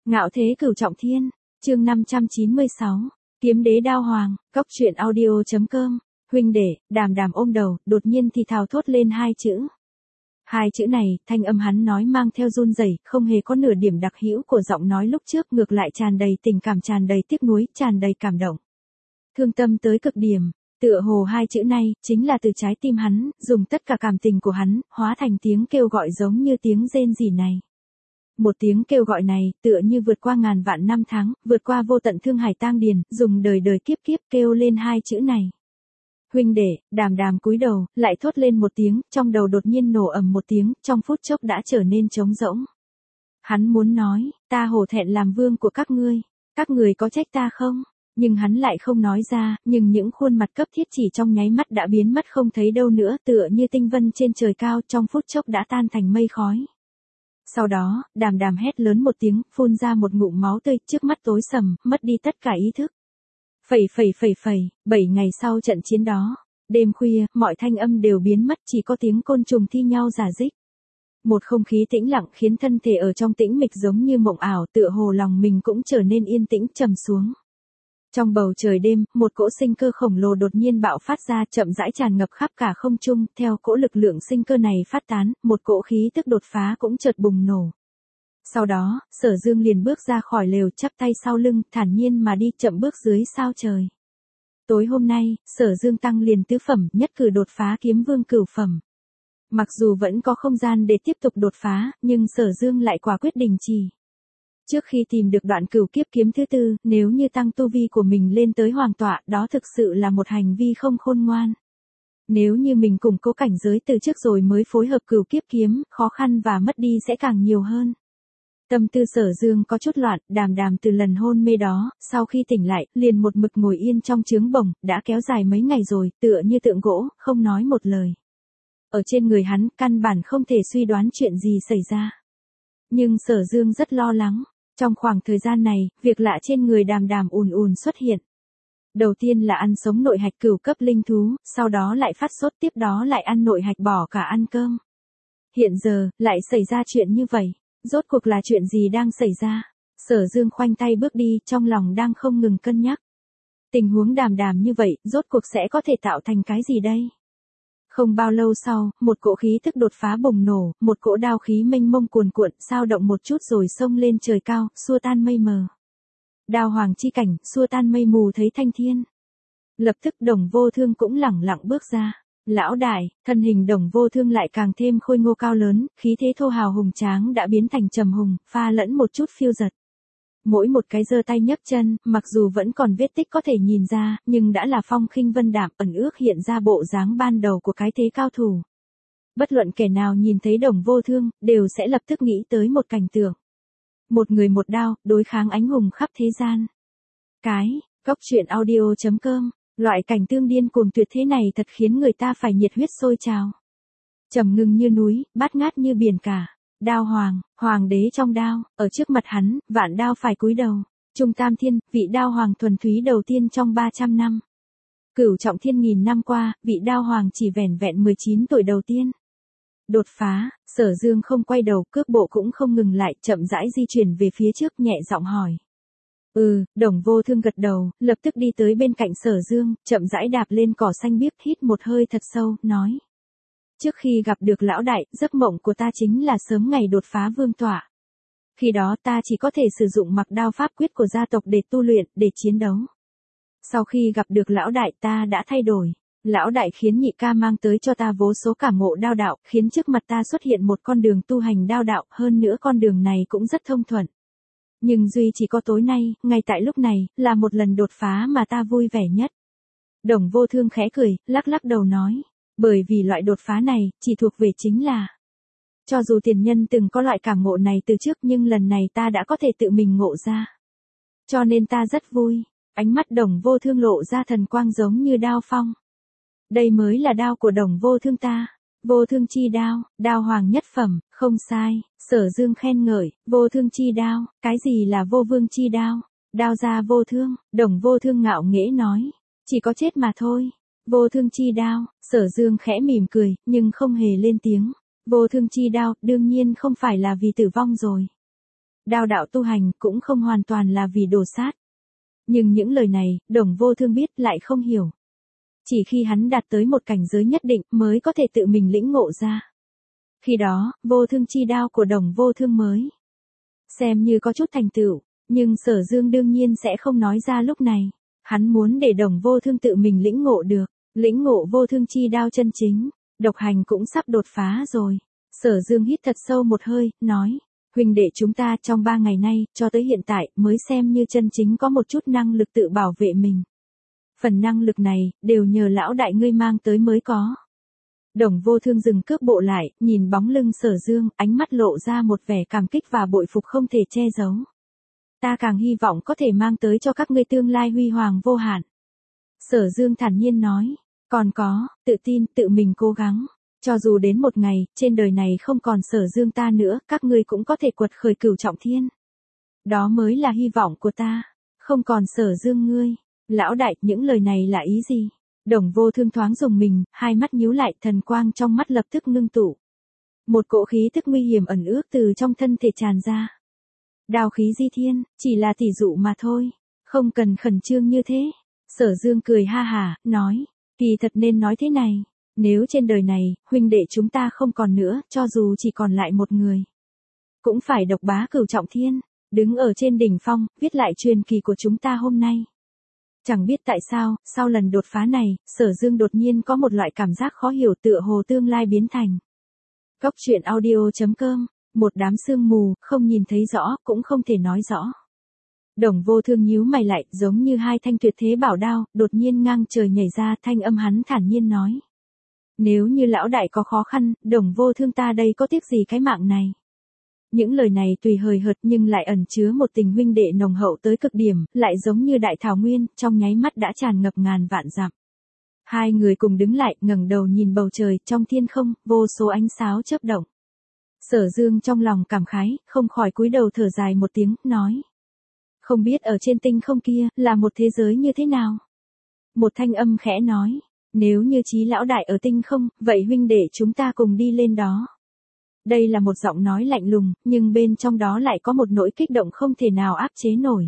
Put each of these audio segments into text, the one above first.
Ngạo thế cửu trọng thiên, chương 596, kiếm đế đao hoàng, cóc truyện audio.com, huynh đệ, Đàm Đàm ôm đầu, đột nhiên thì thào thốt lên hai chữ. Hai chữ này, thanh âm hắn nói mang theo run rẩy, không hề có nửa điểm đặc hữu của giọng nói lúc trước, ngược lại tràn đầy tình cảm, tràn đầy tiếc nuối, tràn đầy cảm động. Thương tâm tới cực điểm, tựa hồ hai chữ này, chính là từ trái tim hắn, dùng tất cả cảm tình của hắn, hóa thành tiếng kêu gọi giống như tiếng rên rỉ này. Một tiếng kêu gọi này, tựa như vượt qua ngàn vạn năm tháng, vượt qua vô tận thương hải tang điền, dùng đời đời kiếp kiếp kêu lên hai chữ này. Huynh đệ, Đàm Đàm cúi đầu, lại thốt lên một tiếng, trong đầu đột nhiên nổ ầm một tiếng, trong phút chốc đã trở nên trống rỗng. Hắn muốn nói, ta hổ thẹn làm vương của các người có trách ta không? Nhưng hắn lại không nói ra, nhưng những khuôn mặt cấp thiết chỉ trong nháy mắt đã biến mất không thấy đâu nữa, tựa như tinh vân trên trời cao, trong phút chốc đã tan thành mây khói. Sau đó, Đàm Đàm hét lớn một tiếng, phun ra một ngụm máu tươi, trước mắt tối sầm, mất đi tất cả ý thức. 7 ngày sau trận chiến đó, đêm khuya, mọi thanh âm đều biến mất, chỉ có tiếng côn trùng thi nhau rả rích. Một không khí tĩnh lặng khiến thân thể ở trong tĩnh mịch giống như mộng ảo, tựa hồ lòng mình cũng trở nên yên tĩnh trầm xuống. Trong bầu trời đêm, một cỗ sinh cơ khổng lồ đột nhiên bạo phát ra, chậm rãi tràn ngập khắp cả không trung, theo cỗ lực lượng sinh cơ này phát tán, một cỗ khí tức đột phá cũng chợt bùng nổ. Sau đó, Sở Dương liền bước ra khỏi lều, chắp tay sau lưng, thản nhiên mà đi, chậm bước dưới sao trời. Tối hôm nay, Sở Dương tăng liền tứ phẩm, nhất cử đột phá kiếm vương cửu phẩm. Mặc dù vẫn có không gian để tiếp tục đột phá, nhưng Sở Dương lại quả quyết đình chỉ. Trước khi tìm được đoạn cửu kiếp kiếm thứ tư, nếu như tăng tu vi của mình lên tới hoàng tọa, đó thực sự là một hành vi không khôn ngoan. Nếu như mình củng cố cảnh giới từ trước rồi mới phối hợp cửu kiếp kiếm, khó khăn và mất đi sẽ càng nhiều hơn. Tâm tư Sở Dương có chút loạn, Đàm Đàm từ lần hôn mê đó, sau khi tỉnh lại, liền một mực ngồi yên trong trướng bổng, đã kéo dài mấy ngày rồi, tựa như tượng gỗ, không nói một lời. Ở trên người hắn, căn bản không thể suy đoán chuyện gì xảy ra. Nhưng Sở Dương rất lo lắng. Trong khoảng thời gian này, việc lạ trên người Đàm Đàm ùn ùn xuất hiện. Đầu tiên là ăn sống nội hạch cửu cấp linh thú, sau đó lại phát sốt, tiếp đó lại ăn nội hạch bỏ cả ăn cơm. Hiện giờ, lại xảy ra chuyện như vậy. Rốt cuộc là chuyện gì đang xảy ra? Sở Dương khoanh tay bước đi, trong lòng đang không ngừng cân nhắc. Tình huống Đàm Đàm như vậy, rốt cuộc sẽ có thể tạo thành cái gì đây? Không bao lâu sau, một cỗ khí thức đột phá bùng nổ, một cỗ đao khí mênh mông cuồn cuộn, sao động một chút rồi xông lên trời cao, xua tan mây mờ. Đao hoàng chi cảnh, xua tan mây mù thấy thanh thiên. Lập tức Đồng Vô Thương cũng lẳng lặng bước ra. Lão đại, thân hình Đồng Vô Thương lại càng thêm khôi ngô cao lớn, khí thế thô hào hùng tráng đã biến thành trầm hùng, pha lẫn một chút phiêu dật. Mỗi một cái giơ tay nhấc chân, mặc dù vẫn còn vết tích có thể nhìn ra, nhưng đã là phong khinh vân đạm, ẩn ước hiện ra bộ dáng ban đầu của cái thế cao thủ. Bất luận kẻ nào nhìn thấy Đồng Vô Thương, đều sẽ lập tức nghĩ tới một cảnh tượng. Một người một đao, đối kháng ánh hùng khắp thế gian. Cóc truyện audio.com, loại cảnh tương điên cuồng tuyệt thế này thật khiến người ta phải nhiệt huyết sôi trào. Trầm ngưng như núi, bát ngát như biển cả. Đao hoàng, hoàng đế trong đao, ở trước mặt hắn, vạn đao phải cúi đầu. Trung tam thiên, vị đao hoàng thuần túy đầu tiên trong 300 năm. Cửu trọng thiên nghìn năm qua, vị đao hoàng chỉ vẻn vẹn 19 tuổi đầu tiên. Đột phá, Sở Dương không quay đầu, cước bộ cũng không ngừng lại, chậm rãi di chuyển về phía trước, nhẹ giọng hỏi. Đồng Vô Thương gật đầu, lập tức đi tới bên cạnh Sở Dương, chậm rãi đạp lên cỏ xanh biếc, hít một hơi thật sâu, nói. Trước khi gặp được lão đại, giấc mộng của ta chính là sớm ngày đột phá vương tọa. Khi đó ta chỉ có thể sử dụng mặc đao pháp quyết của gia tộc để tu luyện, để chiến đấu. Sau khi gặp được lão đại ta đã thay đổi. Lão đại khiến nhị ca mang tới cho ta vô số cảm ngộ đao đạo, khiến trước mặt ta xuất hiện một con đường tu hành đao đạo, hơn nữa con đường này cũng rất thông thuận. Nhưng duy chỉ có tối nay, ngay tại lúc này, là một lần đột phá mà ta vui vẻ nhất. Đồng Vô Thương khẽ cười, lắc lắc đầu nói. Bởi vì loại đột phá này, chỉ thuộc về chính là. Cho dù tiền nhân từng có loại cảm ngộ này từ trước, nhưng lần này ta đã có thể tự mình ngộ ra. Cho nên ta rất vui. Ánh mắt Đồng Vô Thương lộ ra thần quang giống như đao phong. Đây mới là đao của Đồng Vô Thương ta. Vô Thương chi đao, đao hoàng nhất phẩm, không sai. Sở Dương khen ngợi, Vô Thương chi đao, cái gì là Vô Vương chi đao? Đao ra vô thương, Đồng Vô Thương ngạo nghễ nói. Chỉ có chết mà thôi. Vô thương chi đao, Sở Dương khẽ mỉm cười, nhưng không hề lên tiếng. Vô thương chi đao, đương nhiên không phải là vì tử vong rồi. đao đạo tu hành cũng không hoàn toàn là vì đồ sát. Nhưng những lời này, Đồng Vô Thương biết lại không hiểu. Chỉ khi hắn đạt tới một cảnh giới nhất định mới có thể tự mình lĩnh ngộ ra. Khi đó, vô thương chi đao của Đồng Vô Thương mới xem như có chút thành tựu, nhưng Sở Dương đương nhiên sẽ không nói ra lúc này. Hắn muốn để Đồng Vô Thương tự mình lĩnh ngộ được, lĩnh ngộ vô thương chi đao chân chính. Độc hành cũng sắp đột phá rồi. Sở Dương hít thật sâu một hơi, nói, huynh đệ chúng ta trong 3 ngày nay, cho tới hiện tại, mới xem như chân chính có một chút năng lực tự bảo vệ mình. Phần năng lực này, đều nhờ lão đại ngươi mang tới mới có. Đồng Vô Thương dừng cước bộ lại, nhìn bóng lưng Sở Dương, ánh mắt lộ ra một vẻ cảm kích và bội phục không thể che giấu. Ta càng hy vọng có thể mang tới cho các ngươi tương lai huy hoàng vô hạn. Sở Dương thản nhiên nói, còn có, tự tin, tự mình cố gắng. Cho dù đến một ngày, trên đời này không còn Sở Dương ta nữa, các ngươi cũng có thể quật khởi cửu trọng thiên. Đó mới là hy vọng của ta, không còn Sở Dương ngươi. Lão đại, những lời này là ý gì? Đồng Vô Thương thoáng dùng mình, hai mắt nhíu lại, thần quang trong mắt lập tức ngưng tụ. Một cỗ khí tức nguy hiểm ẩn ước từ trong thân thể tràn ra. Đao khí di thiên, chỉ là tỷ dụ mà thôi, không cần khẩn trương như thế. Sở Dương cười ha hả, nói, kỳ thật nên nói thế này, nếu trên đời này, huynh đệ chúng ta không còn nữa, cho dù chỉ còn lại một người, cũng phải độc bá cửu trọng thiên, đứng ở trên đỉnh phong, viết lại truyền kỳ của chúng ta hôm nay. Chẳng biết tại sao, sau lần đột phá này, Sở Dương đột nhiên có một loại cảm giác khó hiểu tựa hồ tương lai biến thành. Góc truyện audio.com, một đám sương mù, không nhìn thấy rõ, cũng không thể nói rõ. Đồng Vô Thương nhíu mày lại, giống như hai thanh tuyệt thế bảo đao, đột nhiên ngang trời nhảy ra, thanh âm hắn thản nhiên nói. Nếu như lão đại có khó khăn, Đồng Vô Thương ta đây có tiếc gì cái mạng này. Những lời này tùy hời hợt nhưng lại ẩn chứa một tình huynh đệ nồng hậu tới cực điểm, lại giống như đại thảo nguyên, trong nháy mắt đã tràn ngập ngàn vạn dặm. Hai người cùng đứng lại, ngẩng đầu nhìn bầu trời, trong thiên không, vô số ánh sáo chớp động. Sở Dương trong lòng cảm khái, không khỏi cúi đầu thở dài một tiếng, nói. Không biết ở trên tinh không kia, là một thế giới như thế nào? Một thanh âm khẽ nói, nếu như Chí lão đại ở tinh không, vậy huynh đệ chúng ta cùng đi lên đó. Đây là một giọng nói lạnh lùng, nhưng bên trong đó lại có một nỗi kích động không thể nào áp chế nổi.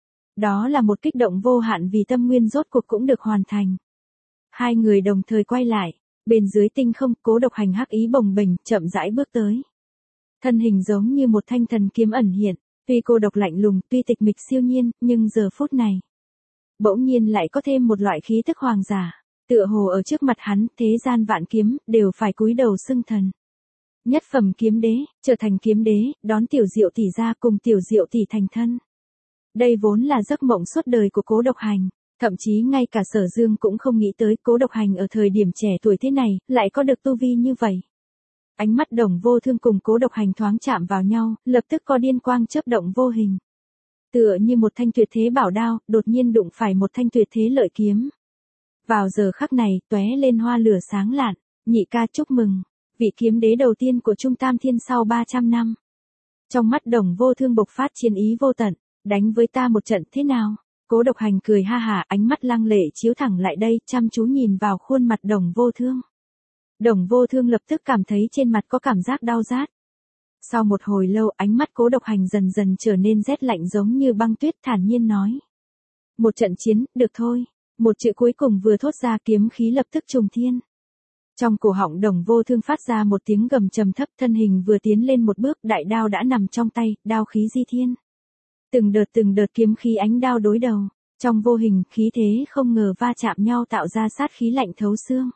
Đó là một kích động vô hạn vì tâm nguyên rốt cuộc cũng được hoàn thành. Hai người đồng thời quay lại, bên dưới tinh không, Cố Độc Hành hắc ý bồng bềnh, chậm rãi bước tới. Thân hình giống như một thanh thần kiếm ẩn hiện, tuy cô độc lạnh lùng, tuy tịch mịch siêu nhiên, nhưng giờ phút này, bỗng nhiên lại có thêm một loại khí tức hoàng giả, tựa hồ ở trước mặt hắn, thế gian vạn kiếm, đều phải cúi đầu xưng thần. Nhất phẩm kiếm đế, trở thành kiếm đế, đón Tiểu Diệu tỷ ra cùng Tiểu Diệu tỷ thành thân. Đây vốn là giấc mộng suốt đời của Cố Độc Hành, thậm chí ngay cả Sở Dương cũng không nghĩ tới Cố Độc Hành ở thời điểm trẻ tuổi thế này, lại có được tu vi như vậy. Ánh mắt Đồng Vô Thương cùng Cố Độc Hành thoáng chạm vào nhau, lập tức có điên quang chớp động vô hình. Tựa như một thanh tuyệt thế bảo đao, đột nhiên đụng phải một thanh tuyệt thế lợi kiếm. Vào giờ khắc này, tóe lên hoa lửa sáng lạn, nhị ca chúc mừng, vị kiếm đế đầu tiên của Trung Tam Thiên sau 300 năm. Trong mắt Đồng Vô Thương bộc phát chiến ý vô tận, đánh với ta một trận thế nào? Cố Độc Hành cười ha hả, ánh mắt lăng lệ chiếu thẳng lại đây, chăm chú nhìn vào khuôn mặt Đồng Vô Thương. Đồng Vô Thương lập tức cảm thấy trên mặt có cảm giác đau rát. Sau một hồi lâu, ánh mắt Cố Độc Hành dần dần trở nên rét lạnh giống như băng tuyết, thản nhiên nói. Một trận chiến, được thôi. Một chữ cuối cùng vừa thốt ra, kiếm khí lập tức trùng thiên. Trong cổ họng Đồng Vô Thương phát ra một tiếng gầm trầm thấp, thân hình vừa tiến lên một bước, đại đao đã nằm trong tay, đao khí di thiên. Từng đợt kiếm khí ánh đao đối đầu, trong vô hình, khí thế không ngờ va chạm nhau tạo ra sát khí lạnh thấu xương.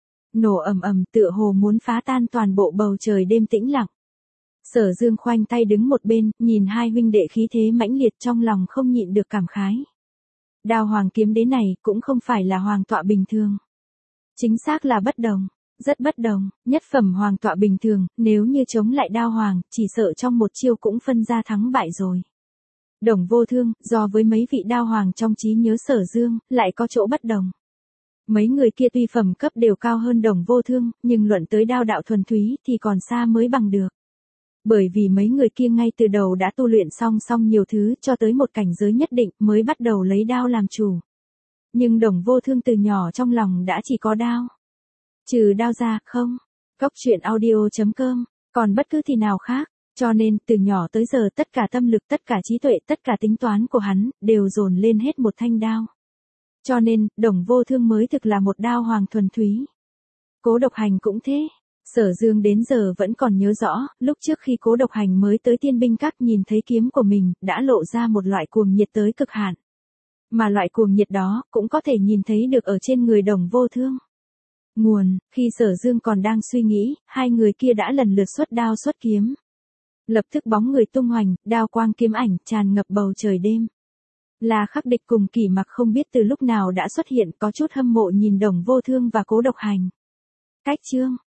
Nổ ầm ầm, tựa hồ muốn phá tan toàn bộ bầu trời đêm tĩnh lặng. Sở Dương khoanh tay đứng một bên, nhìn hai huynh đệ khí thế mãnh liệt, trong lòng không nhịn được cảm khái. Đao hoàng kiếm đế này cũng không phải là hoàng tọa bình thường. Chính xác là bất đồng, rất bất đồng, nhất phẩm hoàng tọa bình thường, nếu như chống lại đao hoàng, chỉ sợ trong một chiêu cũng phân ra thắng bại rồi. Đồng Vô Thương, do với mấy vị đao hoàng trong trí nhớ Sở Dương, lại có chỗ bất đồng. Mấy người kia tuy phẩm cấp đều cao hơn Đồng Vô Thương, nhưng luận tới đao đạo thuần túy thì còn xa mới bằng được. Bởi vì mấy người kia ngay từ đầu đã tu luyện song nhiều thứ cho tới một cảnh giới nhất định mới bắt đầu lấy đao làm chủ. Nhưng Đồng Vô Thương từ nhỏ trong lòng đã chỉ có đao. Trừ đao ra, không. Góc truyện audio.com, còn bất cứ thì nào khác. Cho nên, từ nhỏ tới giờ tất cả tâm lực, tất cả trí tuệ, tất cả tính toán của hắn, đều dồn lên hết một thanh đao. Cho nên, Đồng Vô Thương mới thực là một đao hoàng thuần túy. Cố Độc Hành cũng thế. Sở Dương đến giờ vẫn còn nhớ rõ, lúc trước khi Cố Độc Hành mới tới Tiên Binh Các nhìn thấy kiếm của mình, đã lộ ra một loại cuồng nhiệt tới cực hạn. Mà loại cuồng nhiệt đó, cũng có thể nhìn thấy được ở trên người Đồng Vô Thương. Nguồn, khi Sở Dương còn đang suy nghĩ, hai người kia đã lần lượt xuất đao xuất kiếm. Lập tức bóng người tung hoành, đao quang kiếm ảnh, tràn ngập bầu trời đêm. La Khắc Địch cùng Kỷ Mặc không biết từ lúc nào đã xuất hiện, có chút hâm mộ nhìn Đồng Vô Thương và Cố Độc Hành. Cách chương